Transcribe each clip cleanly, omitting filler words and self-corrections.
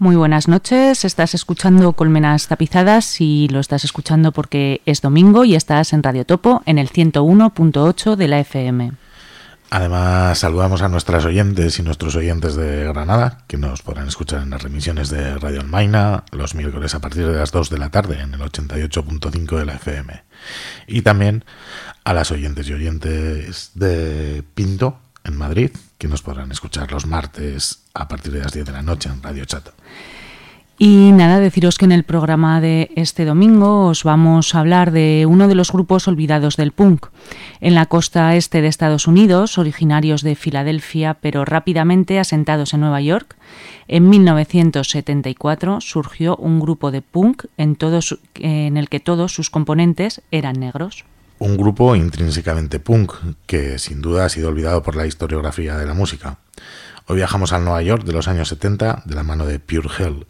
Muy buenas noches, estás escuchando Colmenas Tapizadas y lo estás escuchando porque es domingo y estás en Radio Topo en el 101.8 de la FM. Además, saludamos a nuestras oyentes y nuestros oyentes de Granada, que nos podrán escuchar en las remisiones de Radio Almaina los miércoles a partir de las 2 de la tarde en el 88.5 de la FM. Y también a las oyentes y oyentes de Pinto, en Madrid, que nos podrán escuchar los martes a partir de las 10 de la noche en Radio Chato. Y nada, deciros que en el programa de este domingo os vamos a hablar de uno de los grupos olvidados del punk. En la costa este de Estados Unidos, originarios de Filadelfia, pero rápidamente asentados en Nueva York, en 1974 surgió un grupo de punk en el que todos sus componentes eran negros. Un grupo intrínsecamente punk que sin duda ha sido olvidado por la historiografía de la música. Hoy viajamos al Nueva York de los años 70 de la mano de Pure Hell.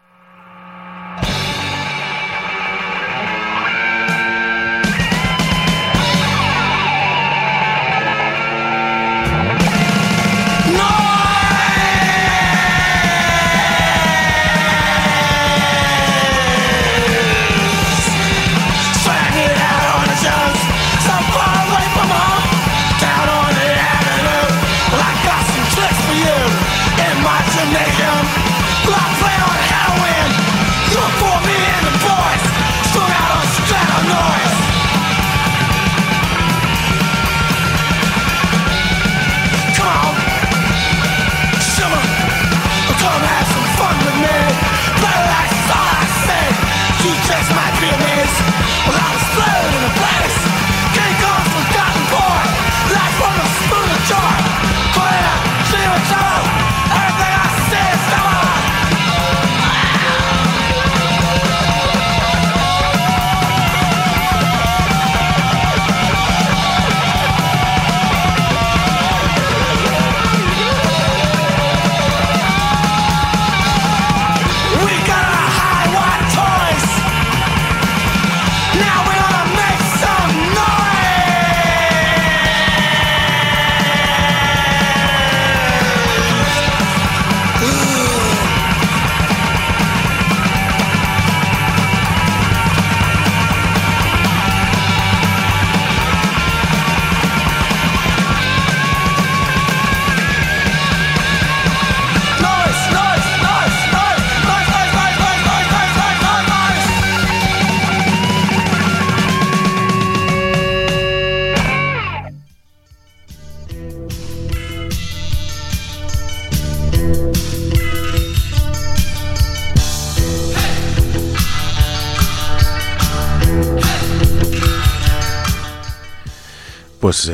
Pues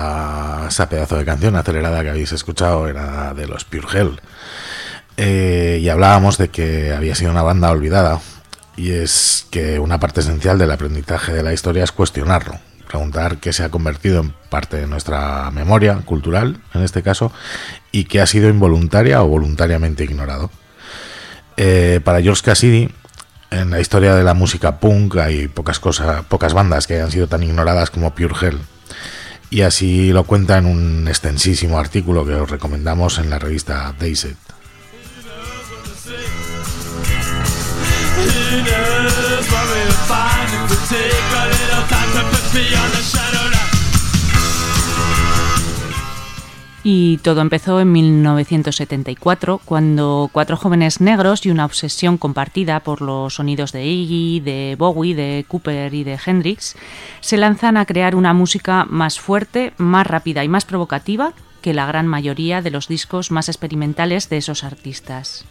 esa pedazo de canción acelerada que habéis escuchado era de los Pure Hell. Y hablábamos de que había sido una banda olvidada. Y es que una parte esencial del aprendizaje de la historia es cuestionarlo. Preguntar qué se ha convertido en parte de nuestra memoria cultural, en este caso, y qué ha sido involuntaria o voluntariamente ignorado. Para George Cassidy, en la historia de la música punk hay pocas bandas que hayan sido tan ignoradas como Pure Hell. Y así lo cuenta en un extensísimo artículo que os recomendamos en la revista Dazed. Y todo empezó en 1974, cuando 4 jóvenes negros y una obsesión compartida por los sonidos de Iggy, de Bowie, de Cooper y de Hendrix se lanzan a crear una música más fuerte, más rápida y más provocativa que la gran mayoría de los discos más experimentales de esos artistas.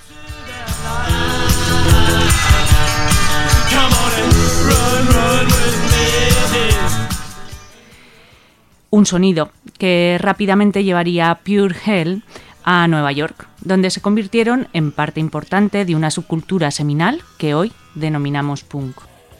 Un sonido que rápidamente llevaría a Pure Hell a Nueva York, donde se convirtieron en parte importante de una subcultura seminal que hoy denominamos punk.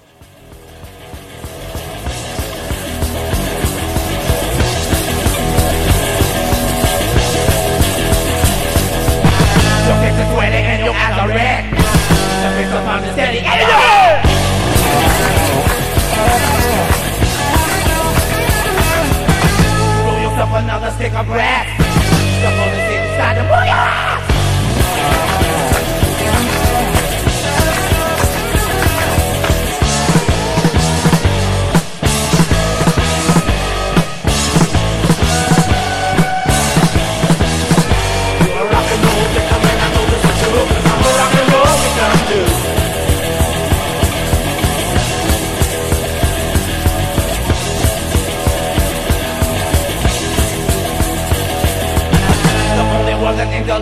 Another stick of breath. Stuck on the inside the booyah!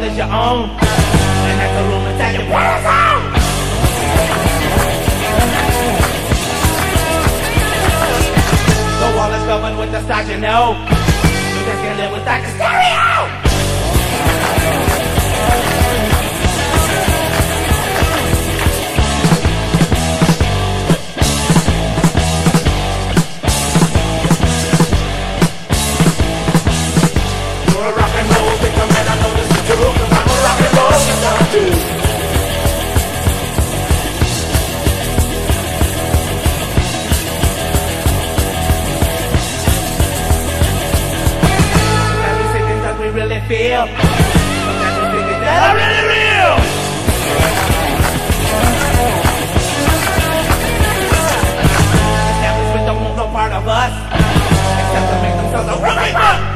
is your own, and that's the room to tell you what is on. The wall is covered with the stars, you know. You just can't live without the stereo. Feel that are really real. Establishment don't want no part of us except to make themselves a real people.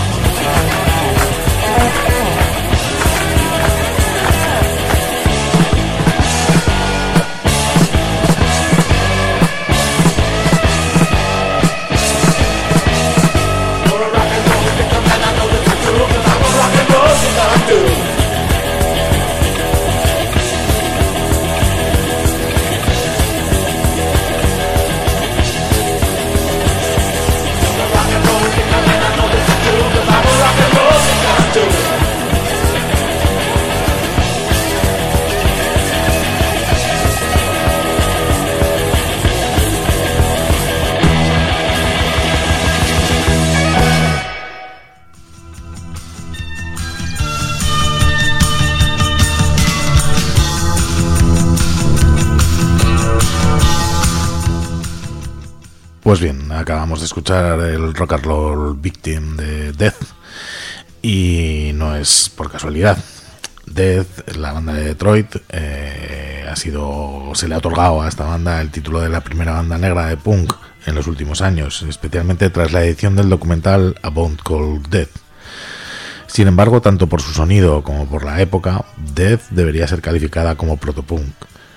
Pues bien, acabamos de escuchar el Rock and Roll Victim de Death y no es por casualidad. Death, la banda de Detroit, se le ha otorgado a esta banda el título de la primera banda negra de punk en los últimos años, especialmente tras la edición del documental A Band Called Death. Sin embargo, tanto por su sonido como por la época, Death debería ser calificada como protopunk.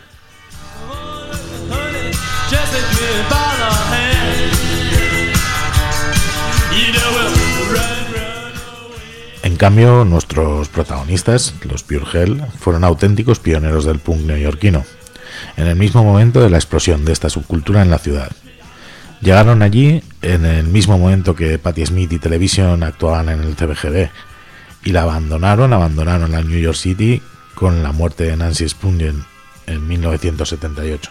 En cambio, nuestros protagonistas, los Pure Hell, fueron auténticos pioneros del punk neoyorquino, en el mismo momento de la explosión de esta subcultura en la ciudad. Llegaron allí en el mismo momento que Patti Smith y Television actuaban en el CBGB, y la abandonaron la New York City con la muerte de Nancy Spungen en 1978.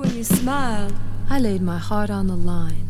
When you smiled, I laid my heart on the line.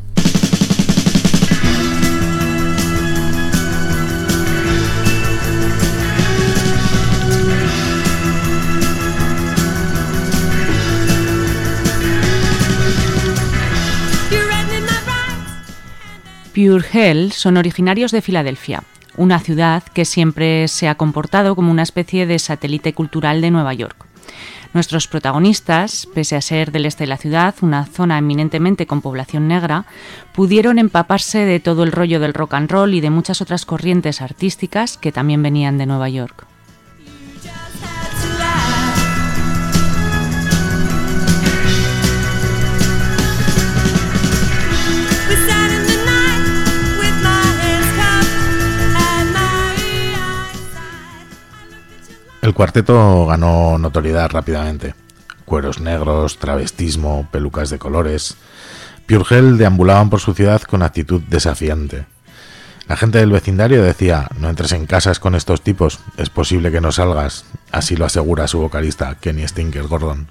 Pure Hell son originarios de Filadelfia, una ciudad que siempre se ha comportado como una especie de satélite cultural de Nueva York. Nuestros protagonistas, pese a ser del este de la ciudad, una zona eminentemente con población negra, pudieron empaparse de todo el rollo del rock and roll y de muchas otras corrientes artísticas que también venían de Nueva York. El cuarteto ganó notoriedad rápidamente. Cueros negros, travestismo, pelucas de colores. Pure Hell deambulaban por su ciudad con actitud desafiante. La gente del vecindario decía: no entres en casas con estos tipos, es posible que no salgas. Así lo asegura su vocalista, Kenny Stinker Gordon.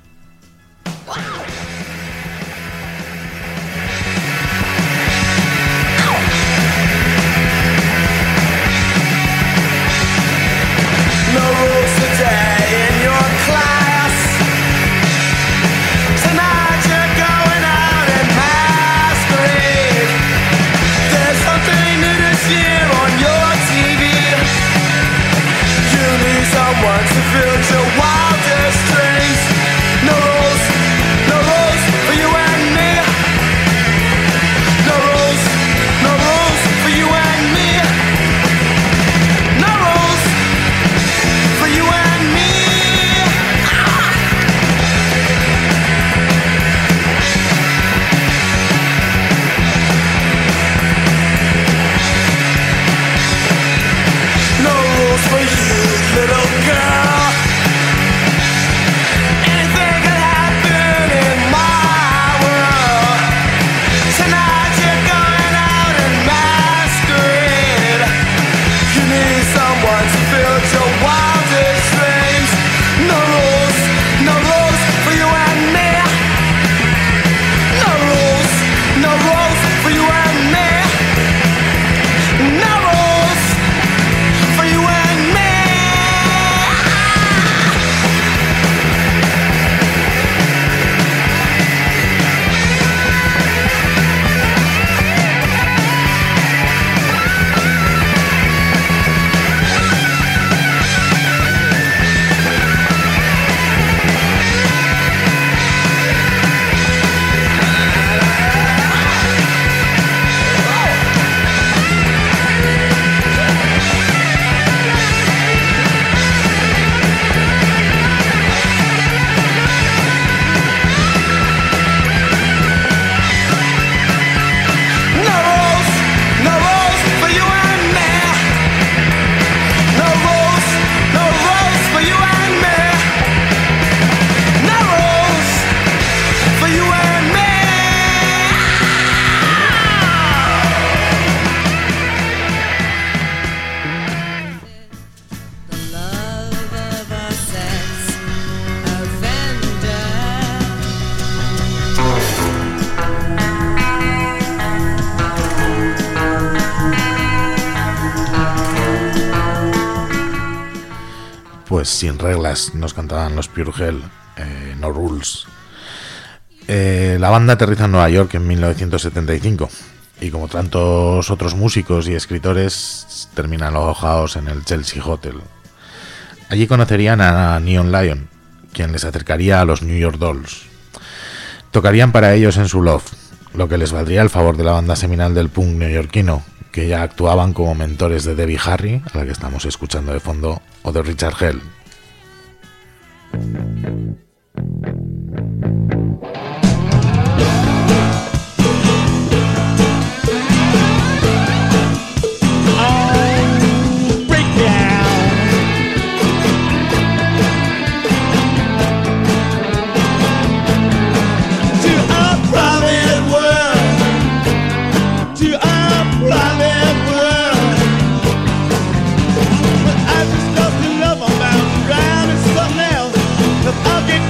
Pues sin reglas nos cantaban los Pure Hell, No Rules. La banda aterriza en Nueva York en 1975 y, como tantos otros músicos y escritores, terminan alojados en el Chelsea Hotel. Allí conocerían a Neon Lion, quien les acercaría a los New York Dolls. Tocarían para ellos en su loft, lo que les valdría el favor de la banda seminal del punk neoyorquino, que ya actuaban como mentores de Debbie Harry, a la que estamos escuchando de fondo, o de Richard Hell. I'll get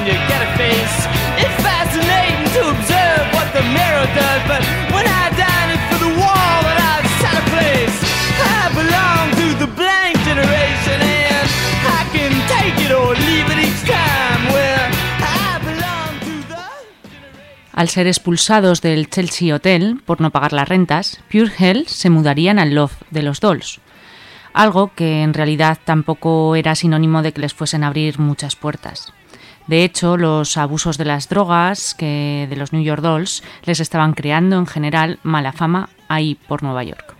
you get a face. It's fascinating to observe what the mirror does, but when I dine it's for the wall that I've set a place. I belong to the blank generation and I can take it or leave it each time. Well, I belong to the generation. Al ser expulsados del Chelsea Hotel por no pagar las rentas, Pure Hell se mudarían al loft de los Dolls. Algo que en realidad tampoco era sinónimo de que les fuesen a abrir muchas puertas. De hecho, los abusos de las drogas de los New York Dolls les estaban creando en general mala fama ahí por Nueva York.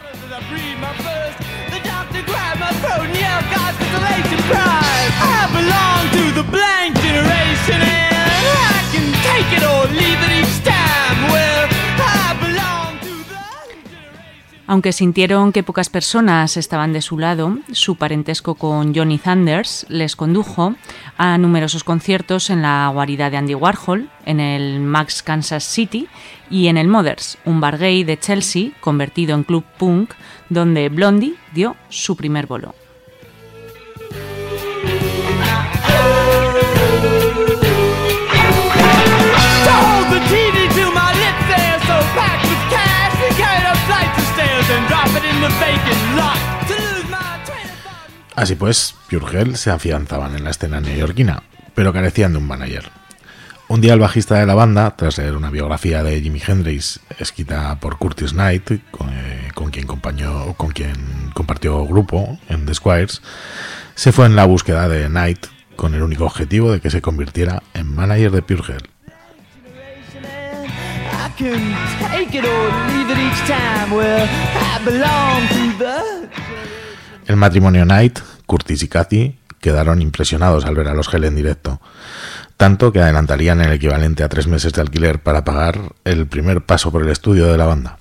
Aunque sintieron que pocas personas estaban de su lado, su parentesco con Johnny Thunders les condujo a numerosos conciertos en la guarida de Andy Warhol, en el Max Kansas City y en el Mothers, un bar gay de Chelsea convertido en club punk, donde Blondie dio su primer bolo. Así pues, Pure Hell se afianzaban en la escena neoyorquina, pero carecían de un manager. Un día el bajista de la banda, tras leer una biografía de Jimi Hendrix escrita por Curtis Knight, con quien compartió grupo en The Squires, se fue en la búsqueda de Knight con el único objetivo de que se convirtiera en manager de Pure Hell. El matrimonio Knight, Curtis y Cathy, quedaron impresionados al ver a los Hell en directo, tanto que adelantarían el equivalente a 3 meses de alquiler para pagar el primer paso por el estudio de la banda.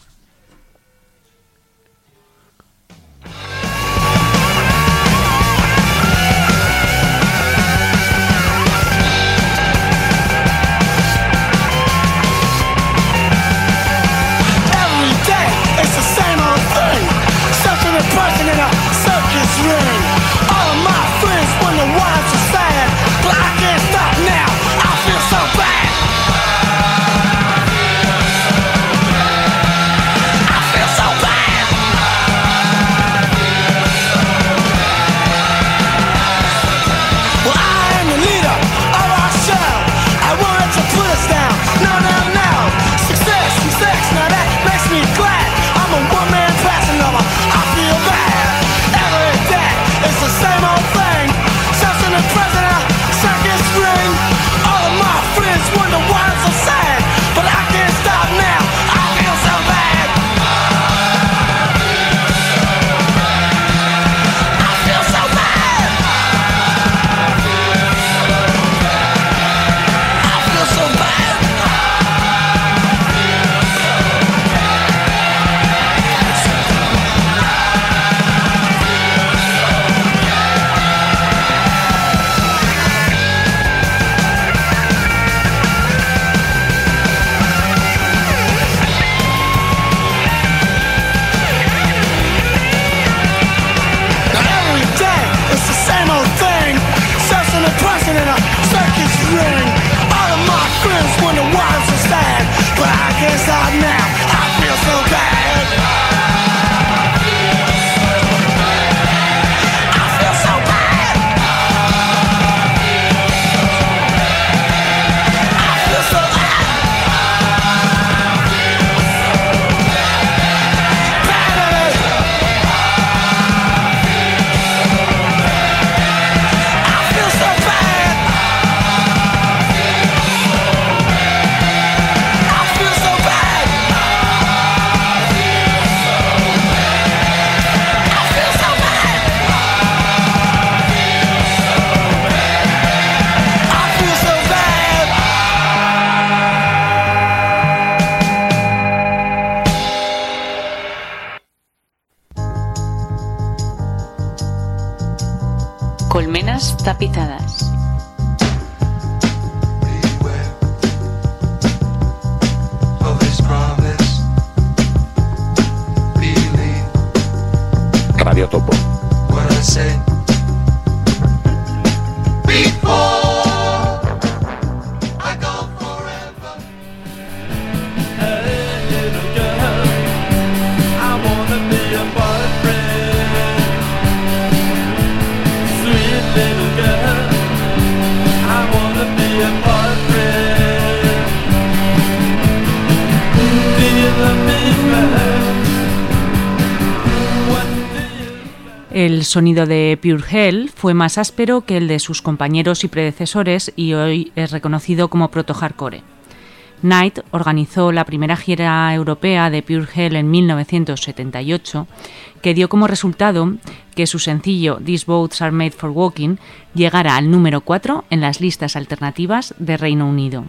Colmenas tapizadas. Radio Topo. El sonido de Pure Hell fue más áspero que el de sus compañeros y predecesores y hoy es reconocido como proto-hardcore. Night organizó la primera gira europea de Pure Hell en 1978, que dio como resultado que su sencillo These Boats Are Made for Walking llegara al número 4 en las listas alternativas de Reino Unido.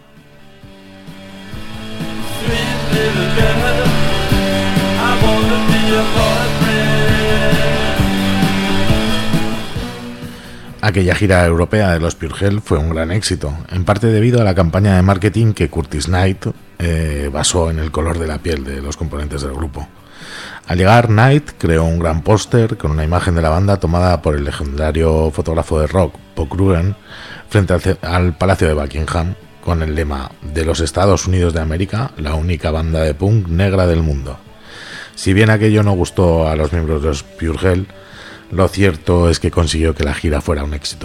Aquella gira europea de los Pure Hell fue un gran éxito, en parte debido a la campaña de marketing que Curtis Knight basó en el color de la piel de los componentes del grupo. Al llegar, Knight creó un gran póster con una imagen de la banda tomada por el legendario fotógrafo de rock, Paul Kruger, frente al Palacio de Buckingham, con el lema "De los Estados Unidos de América, la única banda de punk negra del mundo". Si bien aquello no gustó a los miembros de los Pure Hell, lo cierto es que consiguió que la gira fuera un éxito.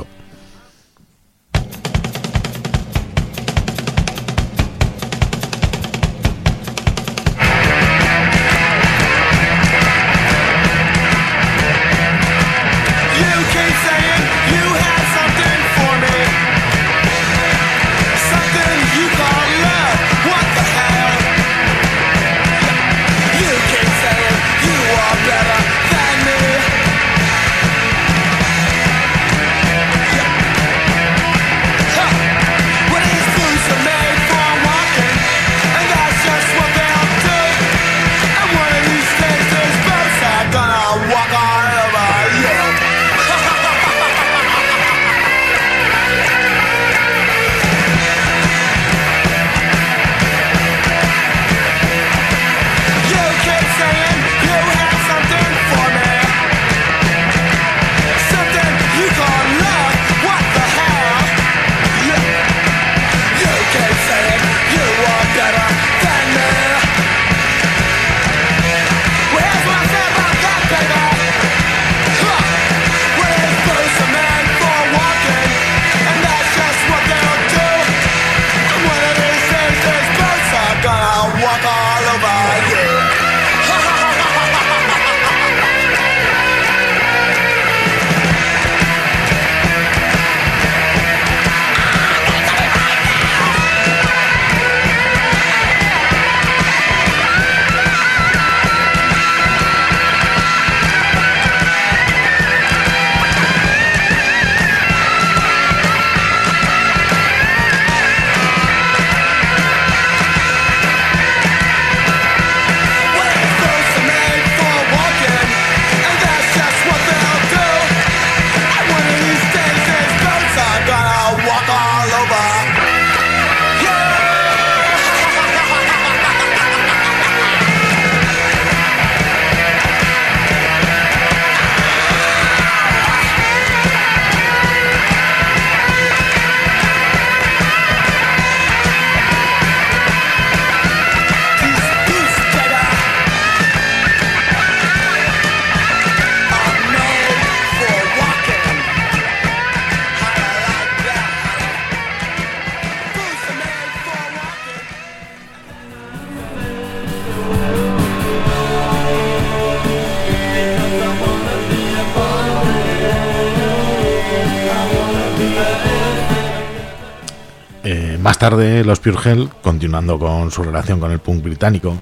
Más tarde, los Pure Hell, continuando con su relación con el punk británico,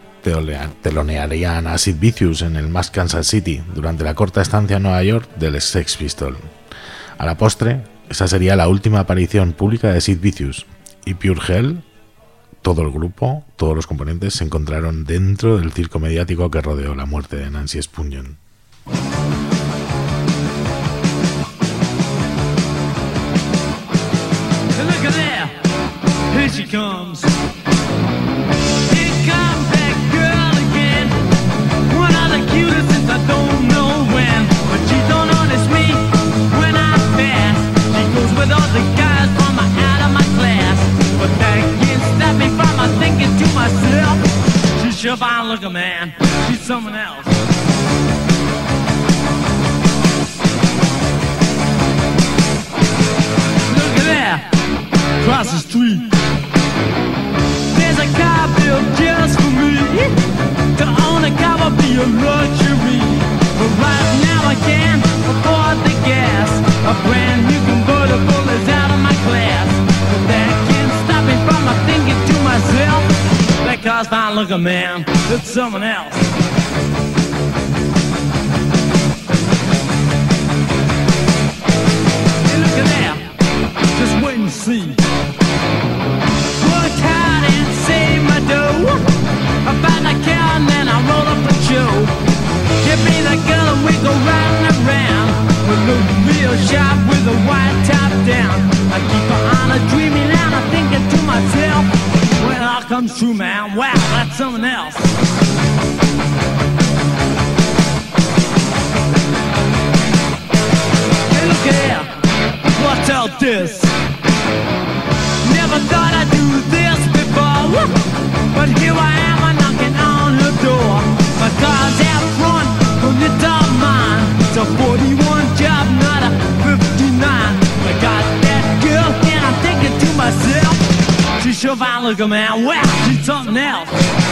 telonearían a Sid Vicious en el Mass Kansas City durante la corta estancia en Nueva York del Sex Pistols. A la postre, esa sería la última aparición pública de Sid Vicious, y Pure Hell, todo el grupo, todos los componentes, se encontraron dentro del circo mediático que rodeó la muerte de Nancy Spungen. Here she comes. Here comes that girl again. One of the cutest since I don't know when. But she don't notice me when I pass. She goes with all the guys from out of my class. But that can't stop me from thinking to myself, she's sure fine looking, man. She's someone else. Look at that. Across the street, there's a car built just for me. To own a car will be a luxury. But right now I can't afford the gas. A brand new convertible is out of my class. But that can't stop me from thinking to myself, that car's fine looking, man, it's someone else. Hey, look at that, just wait and see. Worked hard and saved my dough. I buy the car and then I roll up the show. Give me the girl and we go round and round. We look real sharp with a white top down. I keep her on a dreaming and I'm thinking to myself, when it all comes true, man, wow, that's someone else. Hey, look here, what's out this? Never thought I'd do this before, but here I am, I'm knocking on her door. My car's out front, and it's all mine. It's a 41 job, not a 59. I got that girl, and I'm thinking to myself, she's sure fine looking, man, wow, she's something else.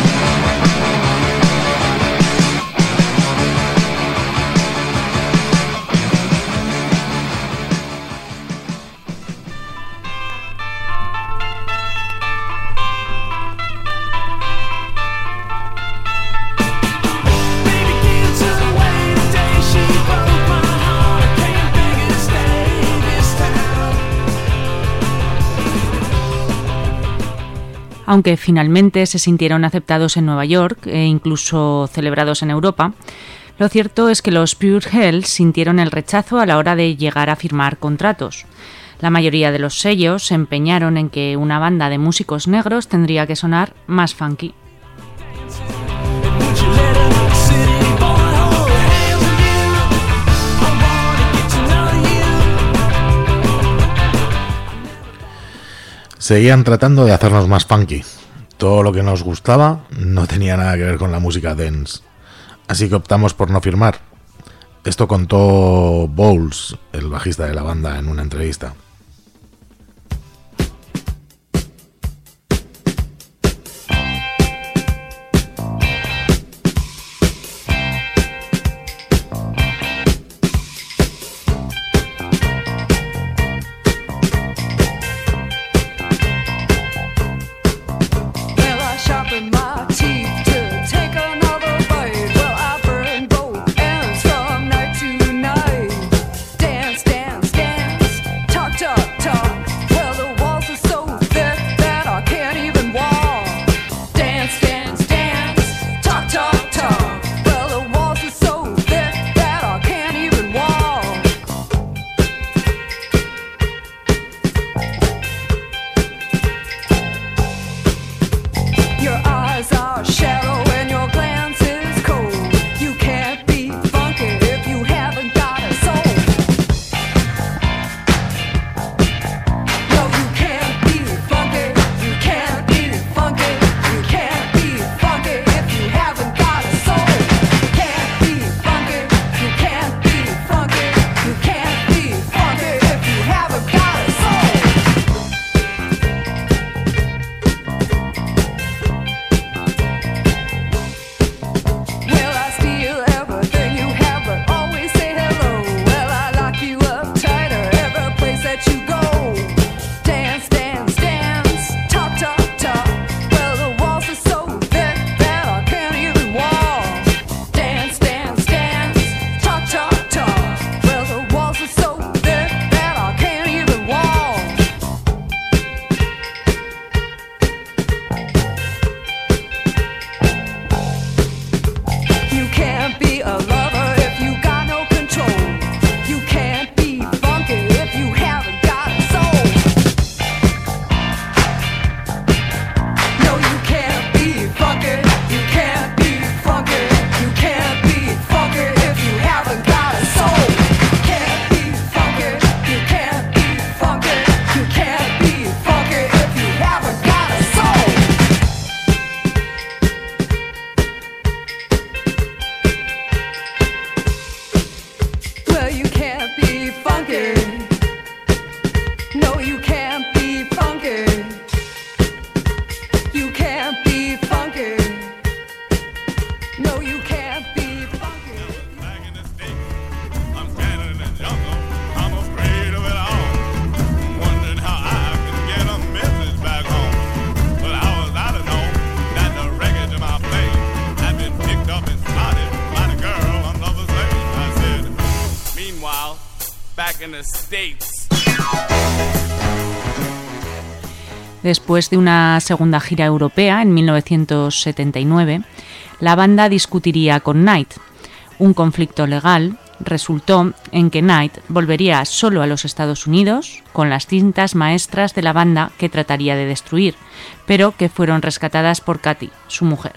Aunque finalmente se sintieron aceptados en Nueva York e incluso celebrados en Europa, lo cierto es que los Pure Hell sintieron el rechazo a la hora de llegar a firmar contratos. La mayoría de los sellos se empeñaron en que una banda de músicos negros tendría que sonar más funky. Seguían tratando de hacernos más funky. Todo lo que nos gustaba no tenía nada que ver con la música dance. Así que optamos por no firmar. Esto contó Bowles, el bajista de la banda, en una entrevista. Talk Después de una segunda gira europea en 1979, la banda discutiría con Knight. Un conflicto legal resultó en que Knight volvería solo a los Estados Unidos con las cintas maestras de la banda que trataría de destruir, pero que fueron rescatadas por Katy, su mujer.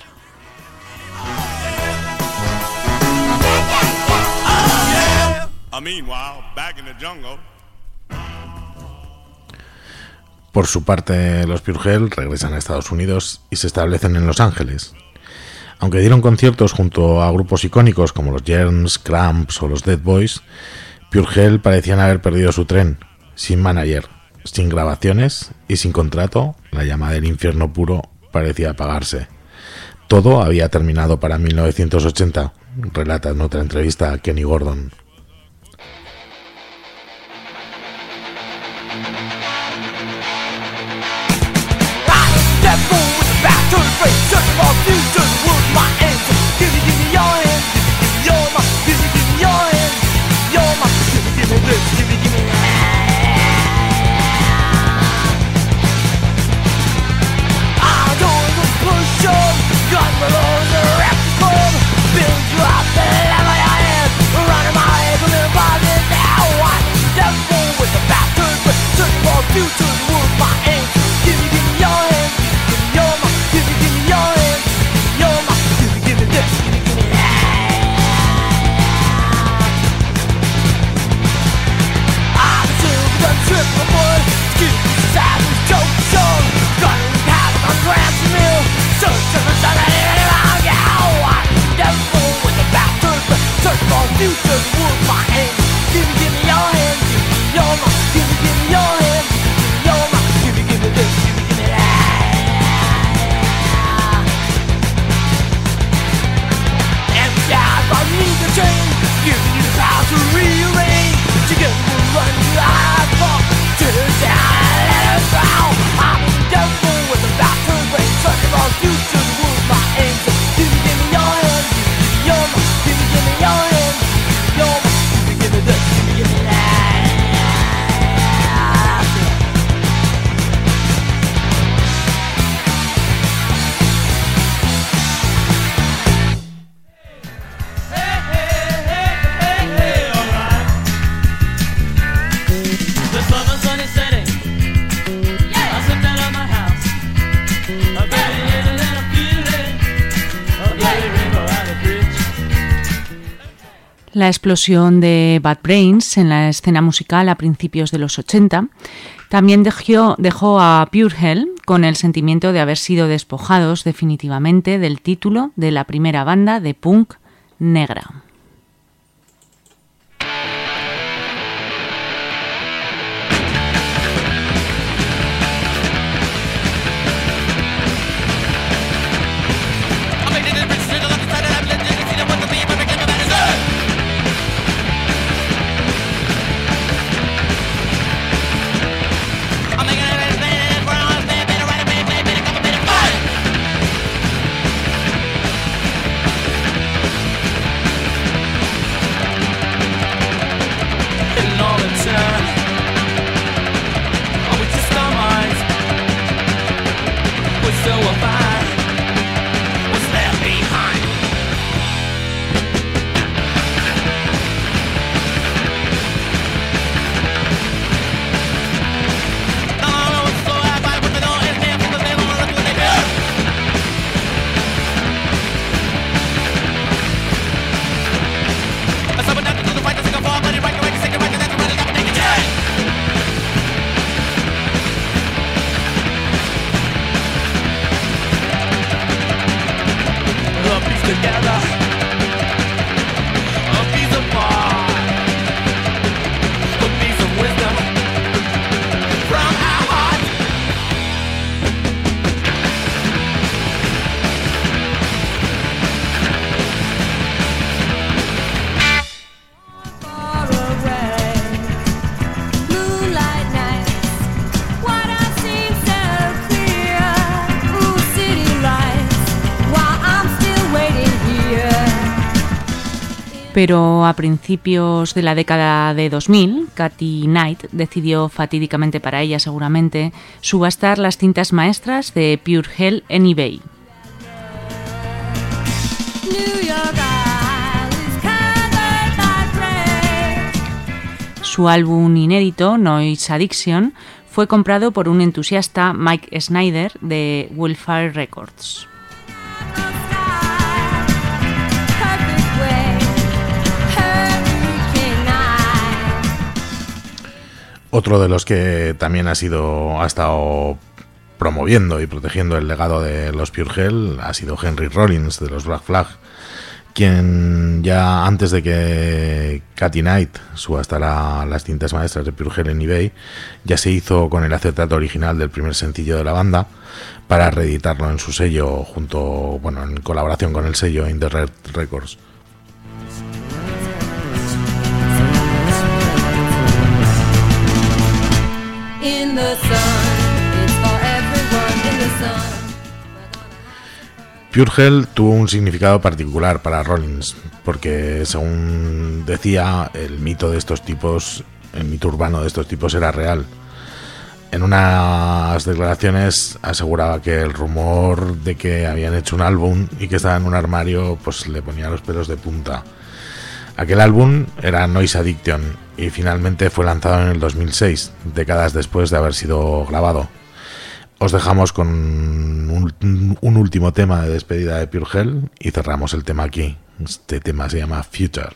Por su parte, los Pure Hell regresan a Estados Unidos y se establecen en Los Ángeles. Aunque dieron conciertos junto a grupos icónicos como los Germs, Cramps o los Dead Boys, Pure Hell parecían haber perdido su tren, sin manager, sin grabaciones y sin contrato. La llama del infierno puro parecía apagarse. Todo había terminado para 1980, relata en otra entrevista a Kenny Gordon. La explosión de Bad Brains en la escena musical a principios de los 80 también dejó a Pure Hell con el sentimiento de haber sido despojados definitivamente del título de la primera banda de punk negra. While I'm still waiting here. Pero a principios de la década de 2000, Kathy Knight decidió, fatídicamente para ella seguramente, subastar las cintas maestras de Pure Hell en eBay. Su álbum inédito, Noise Addiction, fue comprado por un entusiasta, Mike Snyder, de Wildfire Records. Otro de los que también ha estado promoviendo y protegiendo el legado de los Pure Hell ha sido Henry Rollins de los Black Flag, quien ya antes de que Kathy Knight subastara las cintas maestras de Pure Hell en eBay, ya se hizo con el acetato original del primer sencillo de la banda para reeditarlo en su sello en colaboración con el sello In The Red Records. Pure Hell tuvo un significado particular para Rollins, porque según decía, el mito urbano de estos tipos era real. En unas declaraciones aseguraba que el rumor de que habían hecho un álbum y que estaba en un armario pues le ponía los pelos de punta. Aquel álbum era Noise Addiction y finalmente fue lanzado en el 2006, décadas después de haber sido grabado. Os dejamos con un último tema de despedida de Pure Hell y cerramos el tema aquí. Este tema se llama Future.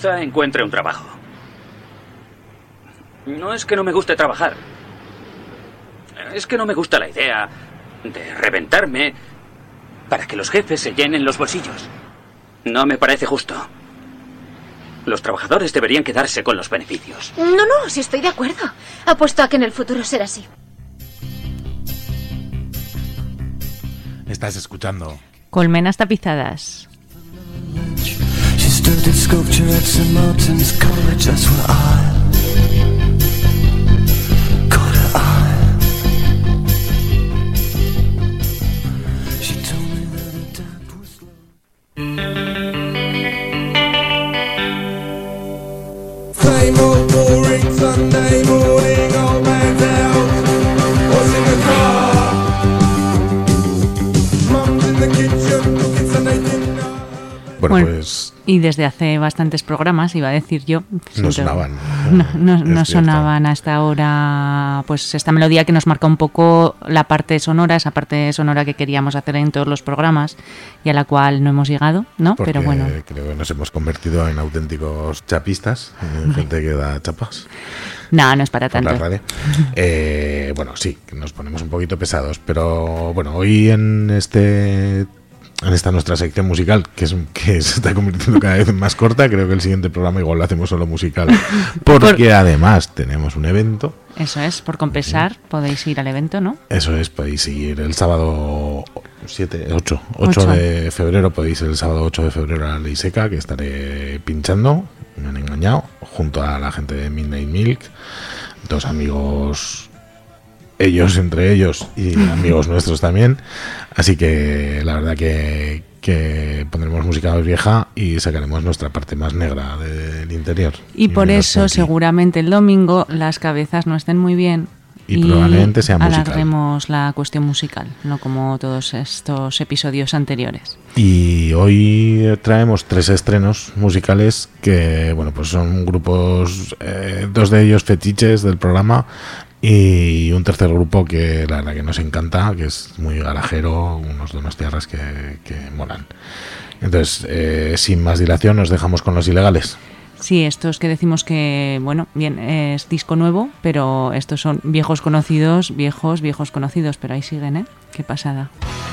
quizá encuentre un trabajo. No es que no me guste trabajar. Es que no me gusta la idea de reventarme para que los jefes se llenen los bolsillos. No me parece justo. Los trabajadores deberían quedarse con los beneficios. No, sí estoy de acuerdo. Apuesto a que en el futuro será así. Estás escuchando Colmenas tapizadas. She studied sculpture at St. Martin's College. That's where I caught her eye. She told me that her dad was same old boring Sunday morning, old man's out, was in the car. Mum's in the kitchen cooking Sunday dinner. Bueno, Bueno, pues y desde hace bastantes programas, iba a decir yo. no sonaban. No Es sonaban hasta ahora, pues esta melodía que nos marca un poco la parte sonora, esa parte sonora que queríamos hacer en todos los programas y a la cual no hemos llegado, ¿no? Porque Pero bueno. creo que nos hemos convertido en auténticos chapistas, en gente que da chapas No, no es para por tanto. la radio. Bueno, sí, que nos ponemos un poquito pesados, pero bueno, hoy en esta nuestra sección musical, que se está convirtiendo cada vez más corta, creo que el siguiente programa igual lo hacemos solo musical, porque además tenemos un evento. Eso es, por compensar, podéis ir al evento, ¿no? Eso es, podéis ir el sábado 8 Ocho. de febrero, podéis ir el sábado 8 de febrero a la Ley Seca, que estaré pinchando, me han engañado, junto a la gente de Midnight Milk, dos amigos, ellos entre ellos y amigos nuestros también, así que la verdad que pondremos música más vieja y sacaremos nuestra parte más negra del interior. Y por menos eso funky. seguramente el domingo las cabezas no estén muy bien Y probablemente sea musical. alarguemos la cuestión musical, no como todos estos episodios anteriores. Y hoy traemos 3 estrenos musicales que, bueno, pues son grupos, 2 de ellos fetiches del programa y un tercer grupo que la verdad que nos encanta, que es muy garajero, unos donostiarras que molan. Entonces, sin más dilación, nos dejamos con Los Ilegales. Sí, estos que decimos que, bueno, bien, es disco nuevo, pero estos son viejos conocidos, viejos conocidos, pero ahí siguen, ¿eh? Qué pasada.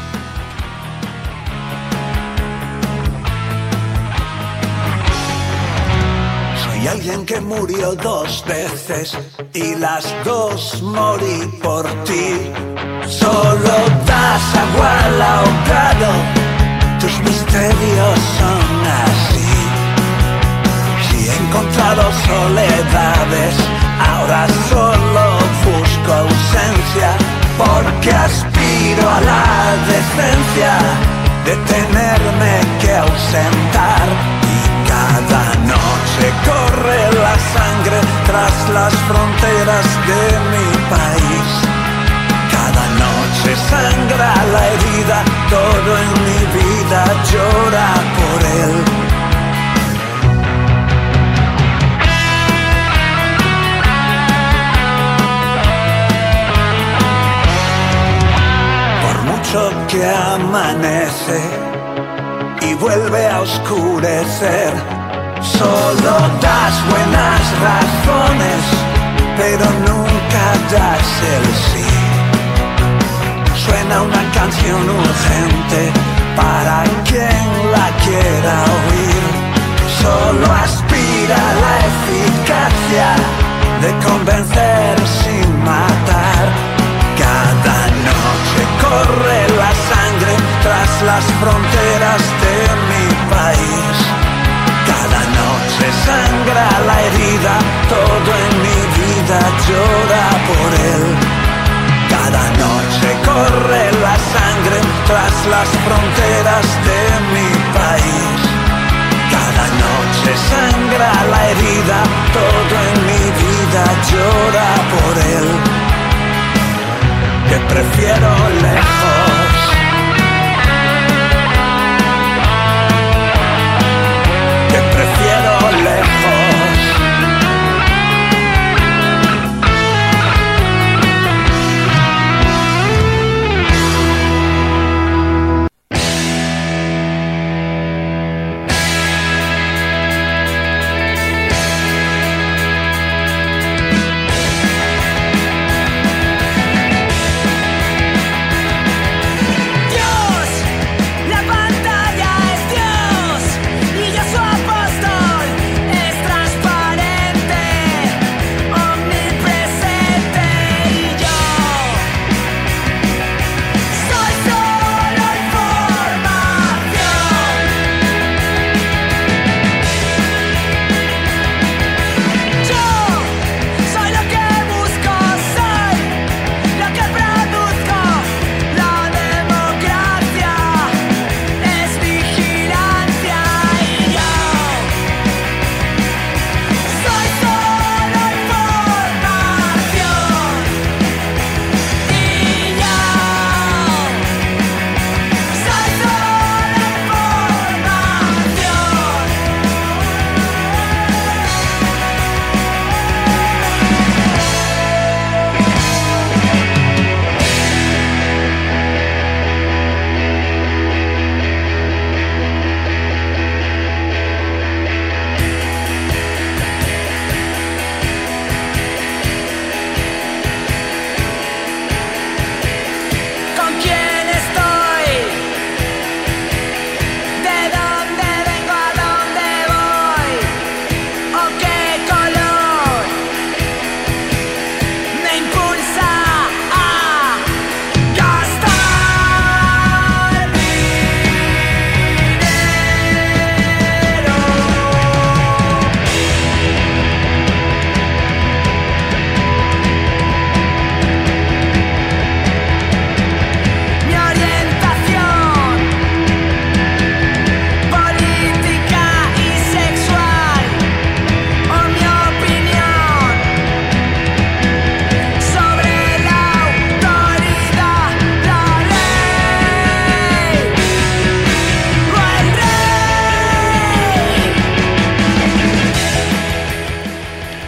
Soy alguien que murió 2 veces y las 2 morí por ti. Solo das agua al ahogado, tus misterios son así. Si he encontrado soledades, ahora solo busco ausencia, porque aspiro a la decencia de tenerme que ausentar. Y cada noche corre la sangre tras las fronteras de mi país. Cada noche sangra la herida, todo en mi vida llora por él. Por mucho que amanece y vuelve a oscurecer, solo das buenas razones, pero nunca das el sí. Suena una canción urgente para quien la quiera oír. Solo aspira a la eficacia de convencer sin matar. Cada noche corre la sangre tras las fronteras de mi país. Cada noche sangra la herida, todo en mi vida llora por él. Cada noche corre la sangre tras las fronteras de mi país. Cada noche sangra la herida, todo en mi vida llora por él. Que prefiero lejos. Que prefiero lejos.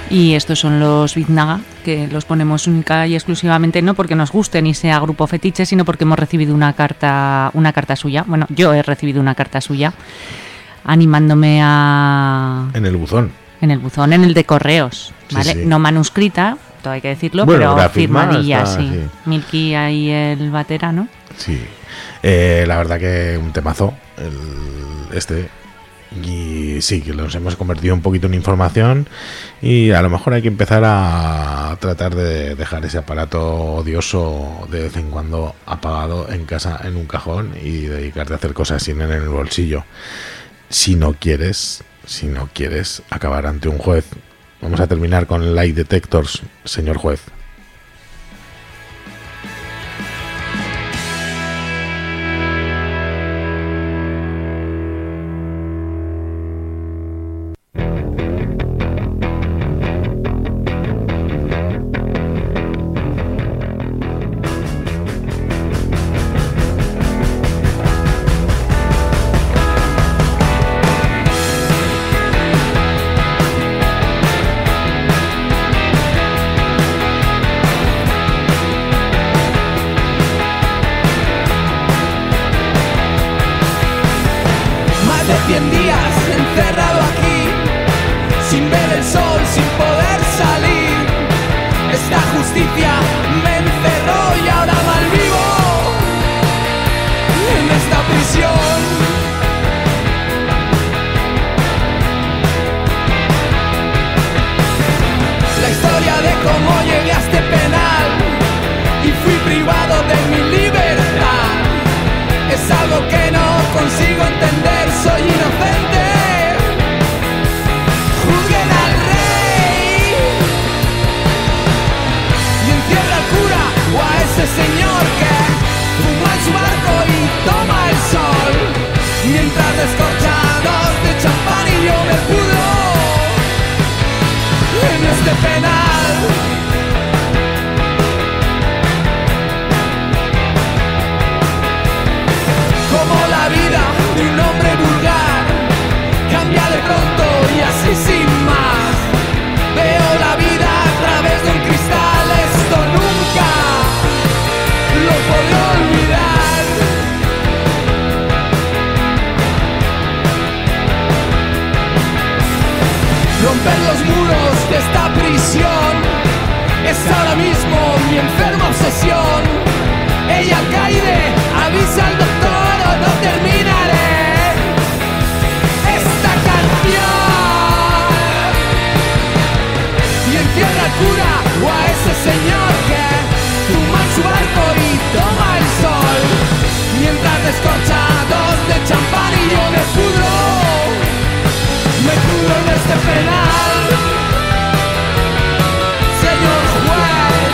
Y estos son los Biznaga, que los ponemos única y exclusivamente no porque nos guste ni sea grupo fetiche, sino porque hemos recibido una carta suya. Bueno, yo he recibido una carta suya animándome a... En el buzón. En el buzón, en el de correos, ¿vale? Sí. No manuscrita, todo hay que decirlo, Bueno, pero la firma firmadilla, está, sí. sí. Milky ahí el batera, ¿no? Sí. La verdad que un temazo, y sí, que nos hemos convertido un poquito en información y a lo mejor hay que empezar a tratar de dejar ese aparato odioso de vez en cuando apagado en casa en un cajón y dedicarte a hacer cosas sin él en el bolsillo. Si no quieres acabar ante un juez. Vamos a terminar con Lie Detectors, señor juez. Más de 100 días encerrado aquí, sin ver el sol, sin poder salir. Esta justicia me encerró y ahora malvivo en esta prisión. La historia de cómo llegué a este penal y fui privado de mi libertad es algo que no consigo entender, soy inocente. Juzguen al rey y encierra al cura o a ese señor que fuma en su barco y toma el sol, mientras descorchados de champán y yo me pudro en este penal. Como la vida de un hombre vulgar cambia de pronto y así sin más. Veo la vida a través de un cristal, esto nunca lo podré olvidar. Romper los muros de esta prisión es ahora mismo mi enferma obsesión. Ella cae, avisa al doctor o no terminaré esta canción. Y encierra al cura o a ese señor que fuma en su barco y toma el sol, mientras descorchados de champán y yo me pudro en este penal. Señor juez.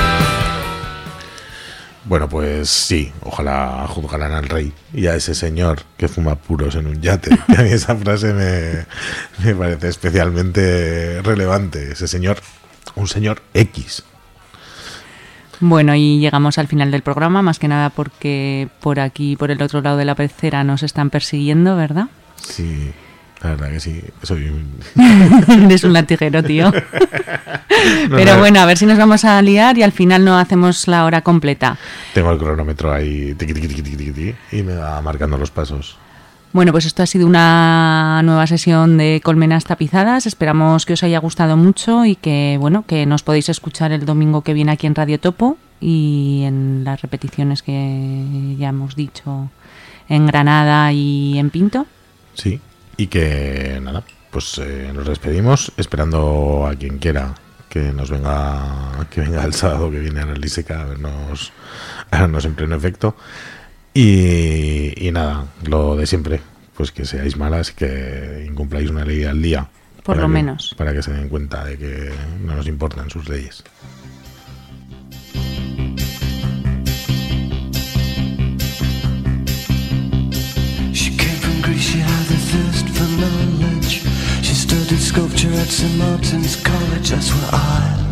Bueno, pues sí, ojalá juzgaran al rey y a ese señor que fuma puros en un yate. A mí esa frase me parece especialmente relevante. Ese señor, un señor X. Bueno, y llegamos al final del programa, más que nada porque por aquí, por el otro lado de la pecera, nos están persiguiendo, ¿verdad? Sí, la verdad que sí. Soy un... Eres un latiguero, tío. Pero bueno, a ver si nos vamos a liar y al final no hacemos la hora completa. Tengo el cronómetro ahí tiqui, tiqui, tiqui, tiqui, tiqui, y me va marcando los pasos. Bueno, pues esto ha sido una nueva sesión de Colmenas Tapizadas. Esperamos que os haya gustado mucho y que, bueno, que nos podéis escuchar el domingo que viene aquí en Radio Topo y en las repeticiones que ya hemos dicho en Granada y en Pinto. Sí, y que nada, pues nos despedimos esperando a quien quiera que nos venga, que venga el sábado que viene a la Liseca a vernos en pleno efecto. Y nada, lo de siempre, pues que seáis malas y que incumpláis una ley al día. Por lo menos. Para que se den cuenta de que no nos importan sus leyes. She came from Greece, she had the thirst for knowledge. She studied sculpture at St. Martin's College, that's where I